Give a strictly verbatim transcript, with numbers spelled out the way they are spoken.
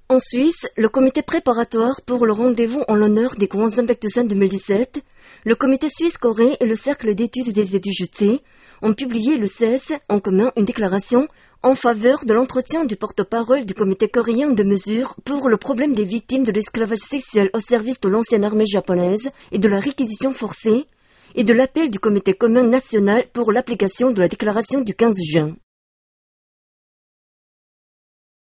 En Suisse, le comité préparatoire pour le rendez-vous en l'honneur des grands Impectusains deux mille dix-sept, le comité suisse-coréen et le cercle d'études des études ont publié le seize en commun une déclaration en faveur de l'entretien du porte-parole du comité coréen de mesures pour le problème des victimes de l'esclavage sexuel au service de l'ancienne armée japonaise et de la réquisition forcée, et de l'appel du comité commun national pour l'application de la déclaration du quinze juin.